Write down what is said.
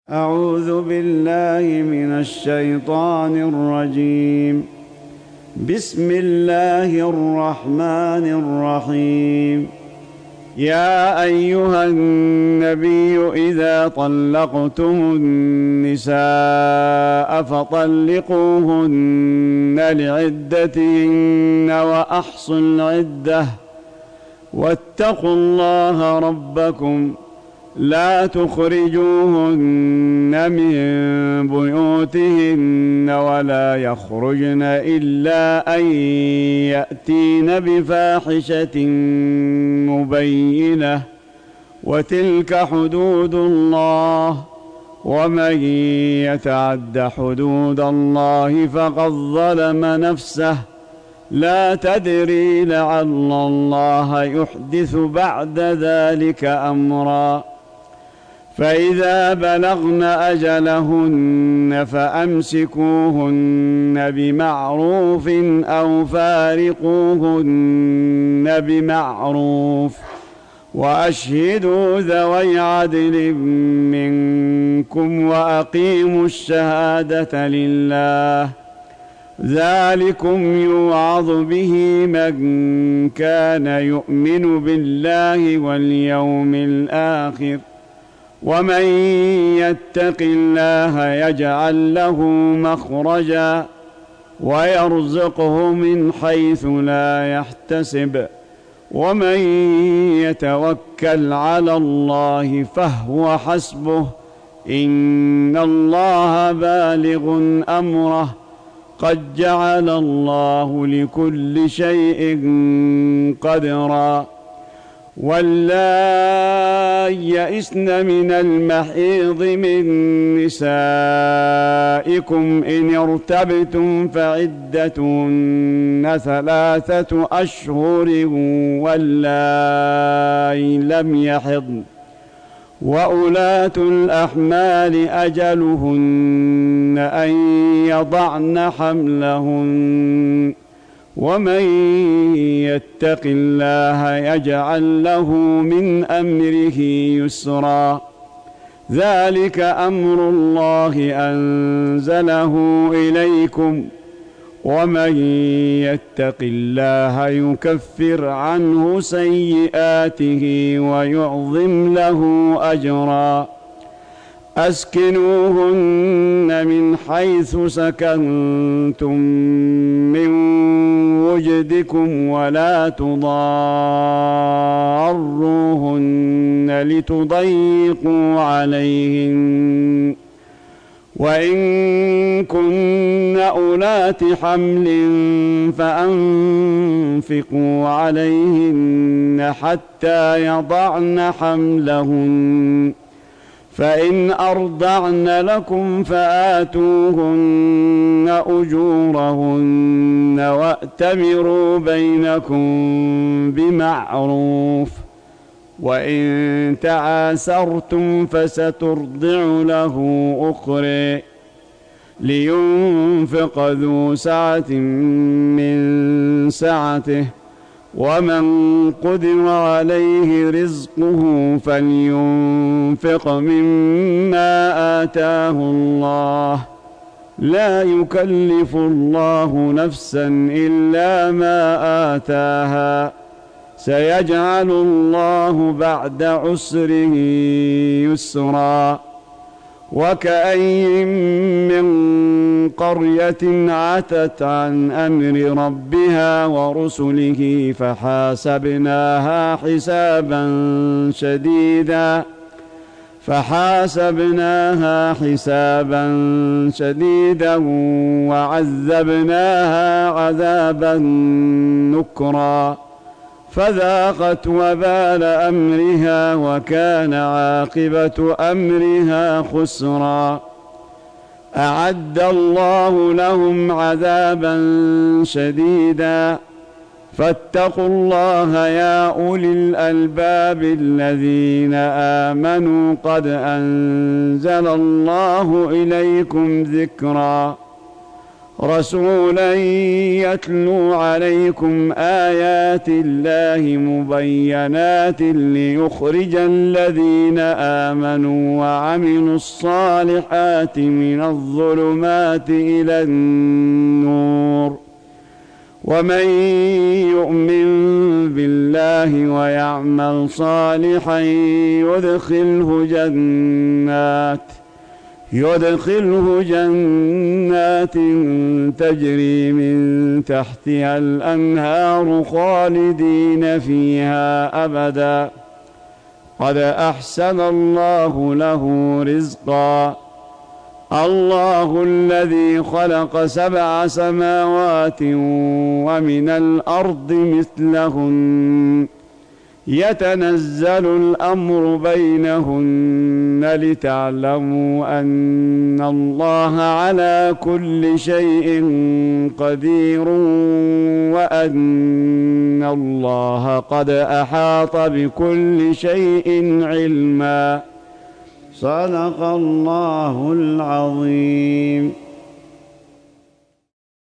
أعوذ بالله من الشيطان الرجيم. بسم الله الرحمن الرحيم. يا أيها النبي إذا طلقتم النساء فطلقوهن لعدتهن وأحصوا العدة واتقوا الله ربكم لا تخرجوهن من بيوتهن ولا يخرجن إلا أن يأتين بفاحشة مبينة وتلك حدود الله ومن يتعد حدود الله فقد ظلم نفسه لا تدري لعل الله يحدث بعد ذلك أمرا. فإذا بلغن أجلهن فأمسكوهن بمعروف أو فارقوهن بمعروف وأشهدوا ذوي عدل منكم وأقيموا الشهادة لله ذلكم يوعظ به من كان يؤمن بالله واليوم الآخر ومن يتق الله يجعل له مخرجا ويرزقه من حيث لا يحتسب ومن يتوكل على الله فهو حسبه إن الله بالغ أمره قد جعل الله لكل شيء قدرا. واللائي يئسن من المحيض من نسائكم إن ارتبتم فعدتهن 3 أشهر واللائي لم يحضن وأولاة الأحمال أجلهن أن يضعن حملهن ومن يتق الله يجعل له من أمره يسرا ذلك أمر الله أنزله إليكم ومن يتق الله يكفر عنه سيئاته ويعظم له أجرا. أسكنوهن من حيث سكنتم من وجدكم ولا تضاروهن لتضيقوا عليهن وإن كن أولات حمل فأنفقوا عليهن حتى يضعن حملهن فإن أرضعن لكم فآتوهن أجورهن وأتمروا بينكم بمعروف وإن تعاسرتم فسترضع له أخرى لينفق ذو سعة من سعته ومن قدر عليه رزقه فلينفق مما آتاه الله لا يكلف الله نفسا إلا ما آتاها سيجعل الله بعد عسر يسرا. وكأين من قرية عتت عن أمر ربها ورسله فحاسبناها حسابا شديدا وعذبناها عذابا نكرا فذاقت وبال أمرها وكان عاقبة أمرها خسرا. أعد الله لهم عذابا شديدا فاتقوا الله يا أولي الألباب الذين آمنوا قد أنزل الله إليكم ذكرا. رسولا يتلو عليكم آيات الله مبينات ليخرج الذين آمنوا وعملوا الصالحات من الظلمات إلى النور ومن يؤمن بالله ويعمل صالحا يدخله جنات تجري من تحتها الأنهار خالدين فيها أبدا قد أحسن الله له رزقا الله الذي خلق 7 سماوات ومن الأرض مثلهن يتنزل الأمر بينهن لتعلموا أن الله على كل شيء قدير وأن الله قد أحاط بكل شيء علما. صدق الله العظيم.